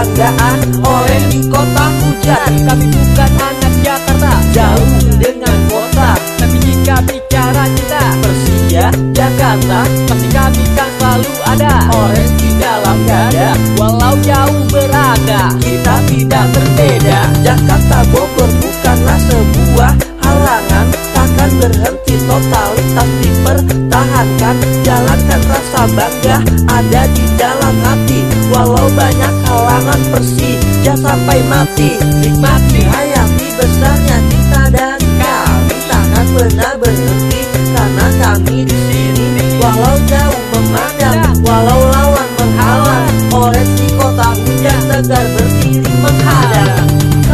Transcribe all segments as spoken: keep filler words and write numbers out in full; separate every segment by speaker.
Speaker 1: kebanggaan oleh di kota hujan.
Speaker 2: Kami bukan anak Jakarta,
Speaker 1: Jauh dengan kota,
Speaker 2: tapi jika bicara cinta
Speaker 1: Persija Jakarta,
Speaker 2: pasti kami kan selalu ada.
Speaker 1: Orange di dalam dada,
Speaker 2: Walau jauh berada,
Speaker 1: kita tidak berbeda. Jakarta Bogor bukanlah sebuah halangan, takkan berhenti totalitas dipertahankan. Jalankan rasa bangga ada di dalam hati, walau banyak halangan Persija sampai mati. Nikmati hayati besarnya cinta dan kami takkan pernah berhenti karena kami di sini. Walau jauh memandang, walau lawan menghalang, Orange di kota hujan tegar berdiri menghadang.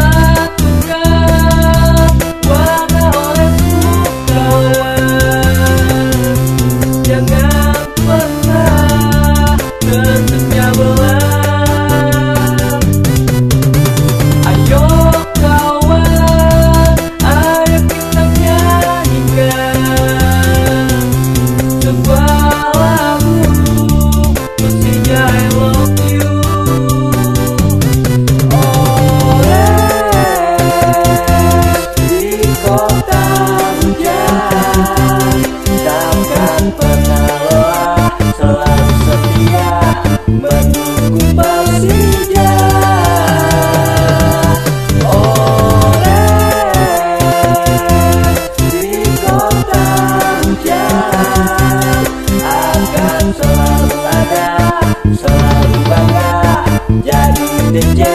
Speaker 2: satukan warna orange kawan, jangan pernah terpecah belah. Ayo kawan, ayo kita nyanyikan sebuah lagu Persija I love you.
Speaker 1: Orange di kota hujan, takkan pernah lelah, selalu setia mendukung Persija. Orange di kota hujan akan selalu ada, selalu bangga jadi The